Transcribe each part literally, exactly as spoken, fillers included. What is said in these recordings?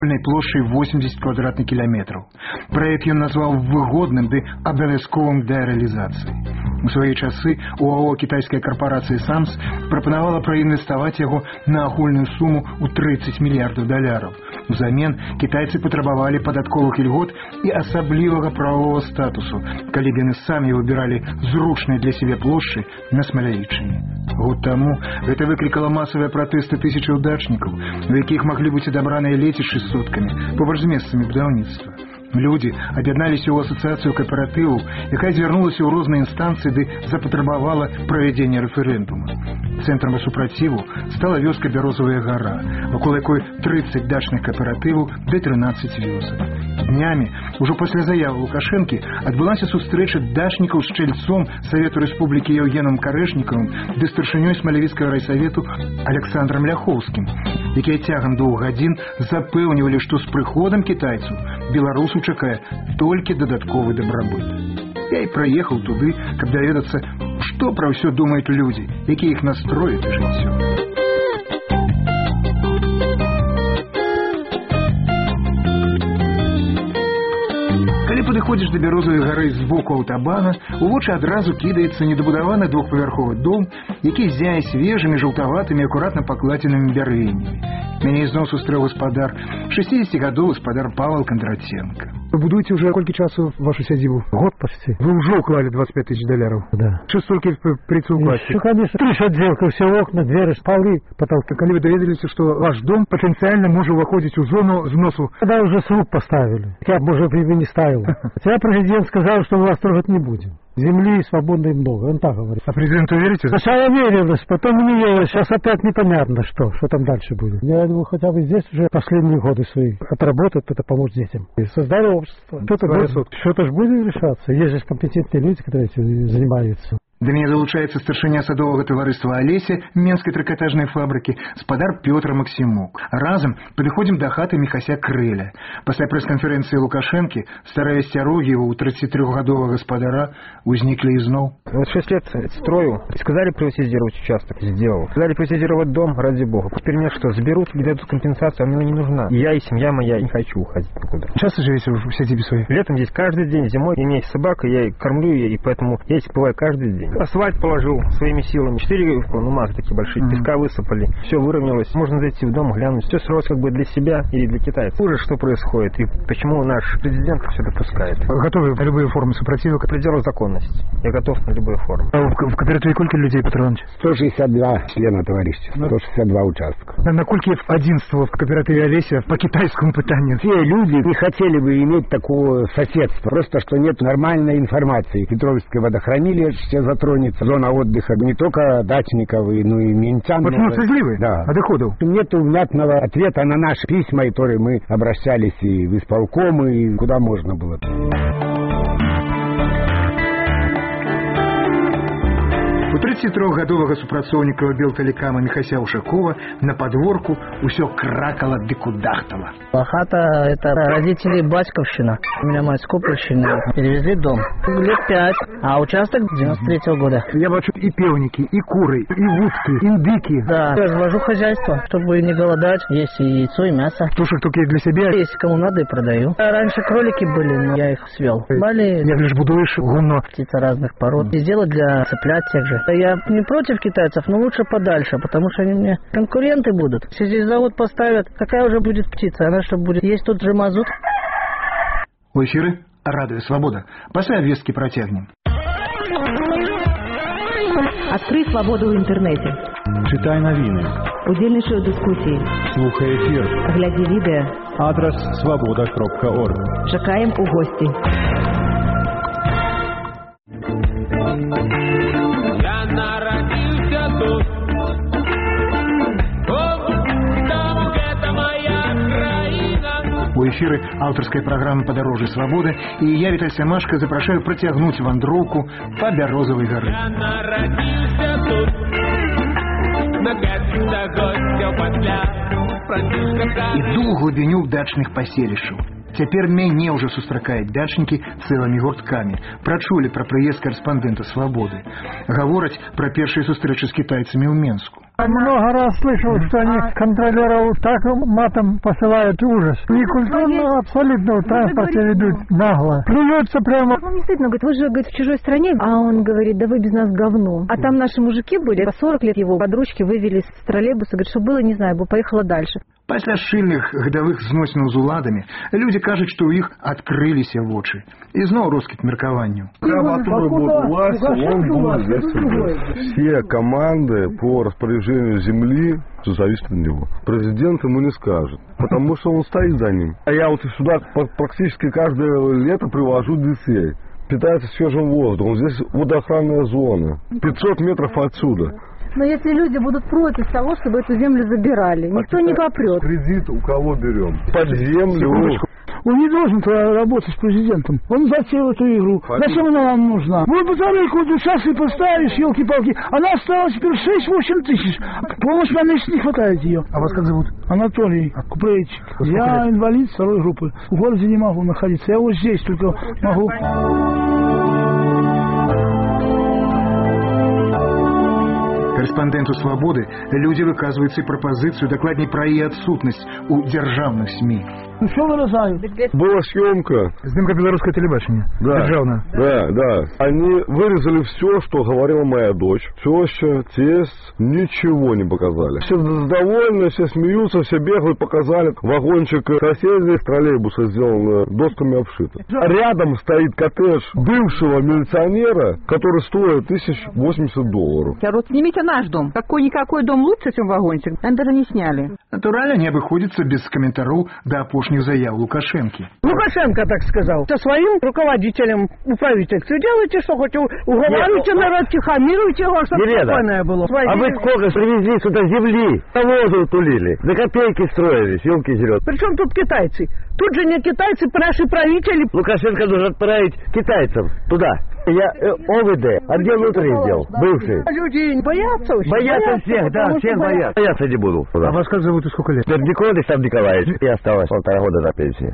плошай восемьдесят квадратных кіламетраў. Праект ён назваў выгодным ды абавязковым для рэалізацыі. У свае часы УАО кітайская карпорацыя «Самс» прапанавала праінвеставаць яго на агульную суму ў тридцать мільярдаў даляраў. Узамен кітайцы патрабавалі падатковых ільгот і асаблівага правовага статусу, калі б яны самі выбіралі зручныя для сябе плошчы на Смалявічыне. Год таму гэта выклікала масавыя пратэсты тысячаў дачнікаў, у якіх маглі быць адабраныя лецішчы з суткамі побач з месцамі будаўніцтва. Людзі аб'ядналіся ў асацыяцыю кааператываў, якая звярнулася ў розныя інстанцыі ды запатрабавала правядзення рэферэндума. Цэнтрам супраціву стала вёска Бярозавая гара, вакол якой тридцать дачных кааператываў ды трынаццаць вёсак. Днямі, ужо пасля заявы Лукашэнкі, адбылася сустрэча дачнікаў з чальцом Савету Рэспублікі Яўгенам Карэшнікавым ды старшынёй Смалявіцкага райсавету Александрам Ляхоўскім, якія цягам двух гадзін запэўнівалі, што з прыходам кітайцаў беларусу чакае толькі дадатковы дабрабыт. Я і праехаў туды, каб даведацца, што пра ўсё думаюць людзі, якія іх настроі да жыццё. Калі падыходзіш да Бярозавай гары з боку аўтабана, у вочы адразу кідаецца недабудаваны двухпавярховы дом, які зяе свежымі, жаўтаватымі, акуратна пакладзенымі бярвеннямі. Мяне ізноў сустрэў гаспадар, шестидесятигадовы гаспадар Павел Кондратенко. Вы будуете уже сколько часу вашу сядзібу? Год почти. Вы уже уклали двадцать пять тысяч долларов? Да. Что столько прицел класть? Ну, конечно. Крыша отделка, все окна, двери, полы, потолки. Когда вы доведались, что ваш дом потенциально может выходить в зону зносу? Когда уже сруб поставили. Я бы уже при не ставил. Хотя президент сказал, что мы вас трогать не будем. Земли свободной много, он так говорит. А президенту верите? Сначала верилось, потом не верилось, сейчас опять непонятно, что, что там дальше будет. Я думаю, хотя бы здесь уже последние годы свои отработать, это поможет детям. И создали общество. Что-то, будет, что-то же будет решаться. Есть же компетентные люди, которые этим занимаются. Да мяне далучаецца старшыня садовага таварыства Алеся Менскай трыкатажнай фабрыкі, спадар Пётр Максімук. Разам падыходзім да хаты Міхася Крэля. Пасля прэс-канферэнцыі Лукашэнкі старыя асцярогі у тридцатитрёхгадовага гаспадара узніклі ізноў. Вот шесть лет строю, сказали приватизировать участок, сделал. Сказали приватизировать дом, ради бога. Теперь мне что, заберут или дадут компенсацию, а мне не нужна. Я и семья моя не хочу уходить никуда. Часто живете в сядибе своей? Летом здесь каждый день, зимой у меня есть собака, я кормлю ее, и поэтому я здесь бываю каждый день. Асфальт положил своими силами. Четыре ну, мазы такие большие, mm-hmm. песка высыпали. Все выровнялось. Можно зайти в дом, глянуть. Все срос как бы для себя или для китайцев. Уже что происходит и почему наш президент все допускает. Готовы на любые формы супротива? К пределу законности. Я готов на любые формы. А в, в кооперативе сколько людей, Петр Иванович? сто шестьдесят два члена товарищества. сто шестьдесят два участка. На, на кольки одиннадцатого в кооперативе Олеся по китайскому питанию? Все люди не хотели бы иметь такого соседства. Просто что нет нормальной информации. Петровское водохранилище затронется. Зона отдыха не только дачников, но и минчан. Вот мы слезливы? Да. А доходов? Нет внятного ответа на наши письма, которые мы обращались и в исполком, и куда можно было. У тридцатитрёхгадовага супрацоўніка Белтэлекама Міхася Ушакова на подворку усё кракала ды кудахтала. Хата — это родители батьковщина. У меня мать с Купольщины. Перевезли дом. Лет пять, а участок девяносто третьего года. Я бачу и певники, и куры, и утки, индыки. Да, я развожу хозяйство, чтобы не голодать. Есть и яйцо, и мясо. Тушек только для себя? Если кому надо, и продаю. А раньше кролики были, но я их свел. Бали... Я лишь будуешь гумно. Птицы разных пород. И сделать для цыплят тех же. Я не против китайцев, но лучше подальше, потому что они мне конкуренты будут. Если здесь завод поставят, какая уже будет птица? Она что, будет есть тот же мазут? У эфиры «Радио Свобода». После обвестки протягнем. Адкрый свабоду ў інтэрнэце. Читай навіны. Удзельнічай у дыскусіі. Слухай эфир. Глядзі відэа. Адрес свобода кропка орг. Чакаем у госці. Я народился тут. Там где-то моя краина. У эфиры авторская программа «Подорожье свободы», и я, Виталий Семашко, запрашаю протягнуть вандроўку по Бярозавай горы. Я народился тут. Наконец-то гостя патля. Іду ў глыбіню дачных паселішчаў. Цяпер мяне ўжо сустракаюць дачнікі цэлымі гурткамі. Прачулі пра прыезд карэспандэнта «Свабоды». Гавораць пра першыя сустрэчы з кітайцамі ў Менску. Много раз слышал, что они контролеров так матом посылают, ужас. Некультурно абсолютно в транспорте ведут нагло. Плюются прямо. Вам не стыдно, говорит, вы же говорит, в чужой стране. А он говорит, да вы без нас говно. А там наши мужики были, по сорок лет его подружки вывели с троллейбуса, говорит, что было, не знаю, бы поехала дальше. Пасля шчыльных гадавых зносінаў з уладамі людзі кажуць, што ў іх адкрыліся вочы. І зноў роскіт меркаванню. Который будет власть, он будет для себя. Все команды по распоряжению земли зависят от него. Президент ему не скажет, потому что он стоит за ним. А я вот сюда практически каждое лето привожу детей. Питается свежим воздухом. Здесь водоохранная зона. пятьсот метров отсюда. Но если люди будут против того, чтобы эту землю забирали, никто а не попрет. Кредит у кого берем? Под землю. Он не должен работать с президентом. Он затеял эту игру. Хотим. Зачем она нам нужна? Вот батарейку вот сейчас и поставишь, елки-палки. Она осталась теперь шесть-восемь тысяч. Помощь на месяц не хватает ее. А вас как зовут? Анатолий Купреевич. Я инвалид второй группы. В городе не могу находиться. Я вот здесь только могу. Корэспандэнту «Свабоды» людзі выказваюць і прапазіцыю, дакладней пра яе адсутнасць у дзяржаўных СМІ. Ну, все выражают. Была съемка. Снимка белорусского телебачения. Да. Державно. Да, да. Они вырезали все, что говорила моя дочь. Теща, тесть, ничего не показали. Все довольны, все смеются, все бегают, показали. Вагончик соседей с троллейбуса сделан досками обшито. Рядом стоит коттедж бывшего милиционера, который стоит тысяч восемьдесят долларов. Вот снимите наш дом. Какой-никакой дом лучше, чем вагончик. Они даже не сняли. Натурально не обыходится без комментариев до опошних заяв Лукашенки. Лукашенко так сказал. Со своим руководителем у правительства делайте, что хотите. Уговаривайте народ, тихомируйте его, чтобы спокойное было. А вы сколько привезли сюда земли? Навозы утулили. За копейки строились, елки зеленые. Причем тут китайцы? Тут же не китайцы, наши правители. Лукашенко должен отправить китайцев туда. Я э, ОВД, отдел внутренних дел, бывший. Люди боятся очень. Боятся всех, да, всех боятся. Бояться не буду. А вас как зовут и сколько лет? Николай Александр Николаевич. И осталось полтора года на пенсии.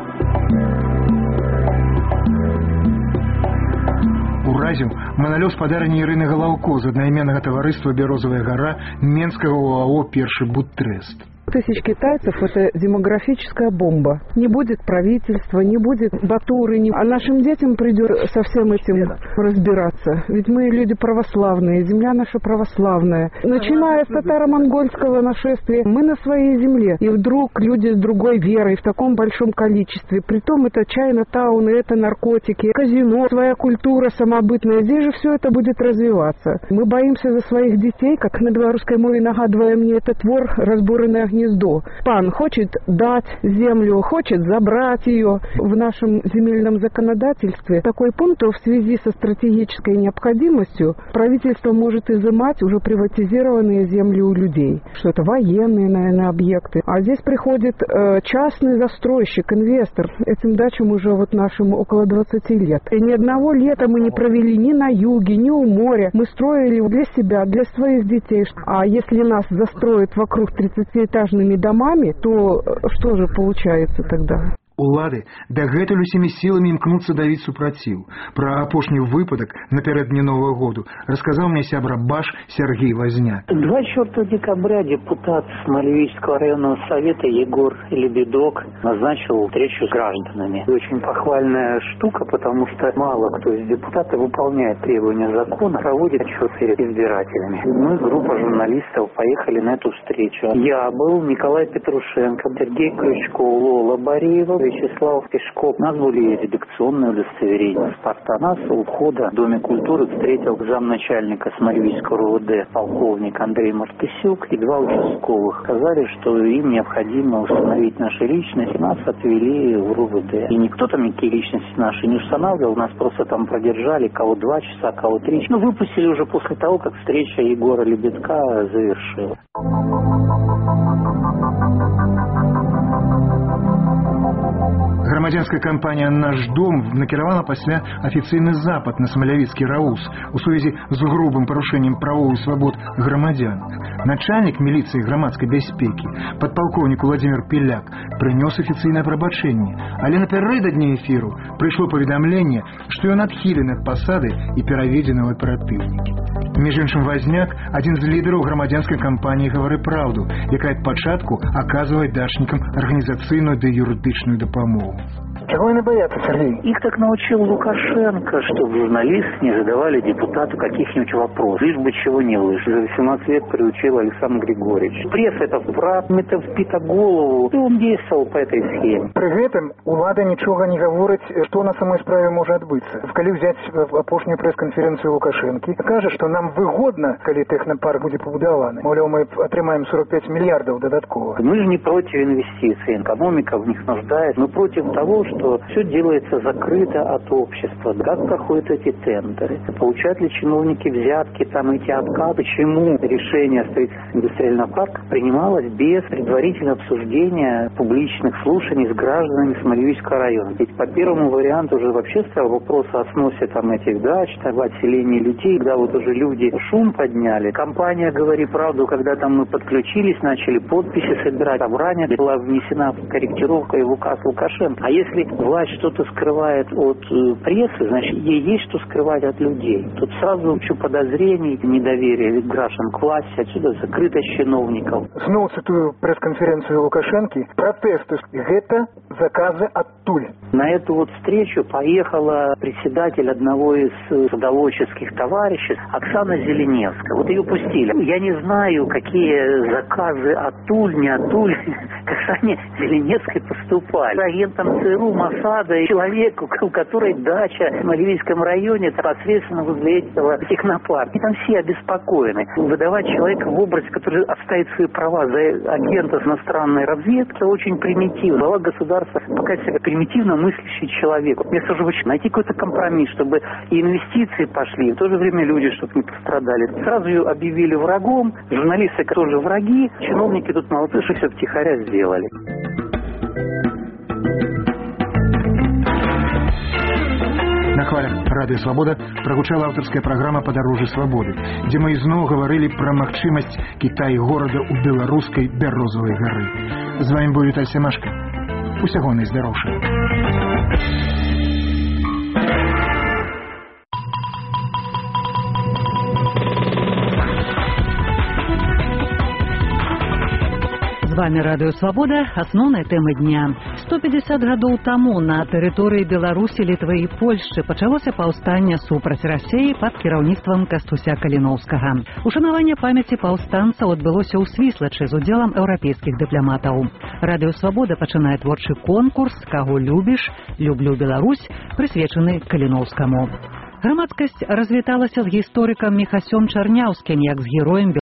Уразіў маналёў спадарні Ірыны Галаўко з аднайменнага таварыства «Бярозавая гара» Менскага ОАО «Першы Будтрест». Тысяч китайцев – это демографическая бомба. Не будет правительства, не будет Батуры, не... а нашим детям придется со всем этим разбираться. Ведь мы люди православные, земля наша православная. Начиная с татаро-монгольского нашествия, мы на своей земле. И вдруг люди с другой верой в таком большом количестве. Притом это Чайна-тауны, это наркотики, казино, своя культура самобытная. Здесь же все это будет развиваться. Мы боимся за своих детей, как на белорусской мове нагадывая мне, это твор разбуренный огонь. Гнездо. Пан хочет дать землю, хочет забрать ее. В нашем земельном законодательстве такой пункт, в связи со стратегической необходимостью правительство может изымать уже приватизированные земли у людей. Что это военные, наверное, объекты. А здесь приходит э, частный застройщик, инвестор. Этим дачам уже вот нашим около двадцати лет. И ни одного лета мы не провели ни на юге, ни у моря. Мы строили для себя, для своих детей. А если нас застроят вокруг тридцатиэтажных домами, то что же получается тогда? Улады дагэтуль усімі сіламі імкнуцца давіць супраціў. Пра апошні выпадак напярэдадні Новага году рассказал мне сябра Баш Сергей Возняк. двадцать четвёртого декабря депутат Смолевического районного совета Егор Лебедок назначил встречу с гражданами. Очень похвальная штука, потому что мало кто из депутатов выполняет требования закона, проводит отчет перед избирателями. Мы, группа журналистов, поехали на эту встречу. Я был, Николай Петрушенко, Сергей Крючков, Лола Бариева, Вячеслав Пешков. У нас были редакционные удостоверения паспорта. Нас у входа в Доме культуры встретил замначальника Смолевического РОВД полковник Андрей Мартысюк и два участковых. Сказали, что им необходимо установить наши личности. Нас отвели в РОВД. И никто там никакие личности наши не устанавливал. Нас просто там продержали, кого два часа, кого три. Ну, выпустили уже после того, как встреча Егора Лебедка завершилась. Грамадзянская кампанія «Наш дом» накіравала пасля афіцыйны запад на смалявіцкі РАУС у сувязі з грубым парушэннем правоў і свабод грамадзян. Начальнік міліцыі грамадскай бяспекі, падпалкоўнік Владимир Пеляк, прынёс афіцыйнае прабачэнне, але напярэдадні эфіру прыйшло паведамленне, што ён адхілены ад пасады і пераведзены ў аператыўнікі. Між іншым, Вазняк – адзін з лідараў грамадзянскай кампаніі «Гавары праўду», якая ад пачатку аказвае дачнікам арганізацыйную ды юрыдычную дапамогу. Чего они боятся, Сергей? Их так научил Лукашенко, чтобы журналисты не задавали депутату каких-нибудь вопросов, лишь бы чего не вышло. За восемнадцать лет приучил Александр Григорьевич. Пресса это вправ, это впито голову, и он действовал по этой схеме. При этом улада ничего не говорит, что на самой справе может отбыться. Коли взять опошнюю пресс-конференцию Лукашенко, каже, что нам выгодно, коли технопарк будет побудован. Мол, мы отрымаем сорок пять миллиардов додатково. Мы же не против инвестиций, экономика в них нуждает. Мы против того, что что все делается закрыто от общества. Как проходят эти тендеры? Получают ли чиновники взятки, там эти откаты? Почему решение о строительстве индустриального парка принималось без предварительного обсуждения публичных слушаний с гражданами Смоленского района? Ведь по первому варианту уже вообще стоял вопрос о сносе там этих дач, там, отселении людей, когда вот уже люди шум подняли. Компания «Говори правду», когда там мы подключились, начали подписи собирать, собрание, была внесена корректировка и в указ Лукашенко. А если власть что-то скрывает от э, прессы, значит, ей есть что скрывать от людей. Тут сразу еще подозрений, недоверие граждан к власти, отсюда закрытость чиновников. Снова цитую пресс-конференцию Лукашенко. Протесты – это заказы оттуль. На эту вот встречу поехала председатель одного из садоводческих товарищей Оксана Зеленевская. Вот ее пустили. Я не знаю, какие заказы оттуль, не оттуль к Оксане Зеленевской поступали. Агентам ЦРУ, Моссада и человеку, у которой дача в Смоленском районе непосредственно возле этого технопарка. И там все обеспокоены. Выдавать человека в образ, который отставит свои права за агента иностранной разведки, это очень примитивно. Глава государства пока себя примитивно мыслящий человек. Вместо того, чтобы найти какой-то компромисс, чтобы и инвестиции пошли, и в то же время люди, чтобы не пострадали. Сразу ее объявили врагом, журналисты тоже враги, чиновники тут молодцы, что все втихаря сделали. На хвалях радыё «Свабода» прагучала аўтарская праграма «Падарожжы свабоды», дзе мы ізноў гаварылі пра магчымасць Кітай горада ў беларускай бярозавай гары. З вамі быў Віталь Семашка. Усяго найздароўшага. З вами радыё «Свабода», асноўная тэма дня. сто пятьдесят гадоў таму на тэрыторыі Беларусі, Літвы і Польшчы пачалося паўстанне супраць Расіі пад кіраўніцтвам Кастуся Каліноўскага. Ушанаванне памяці паўстанцаў адбылося ў Свіслачы з удзелам еўрапейскіх дыпламатаў. Радыё «Свабода» пачынае творчы конкурс «Каго любіш? Люблю Беларусь», прысвечаны Каліноўскаму. Грамадскасць развіталася з гісторыкам Міхасём Чарняўскім як з героем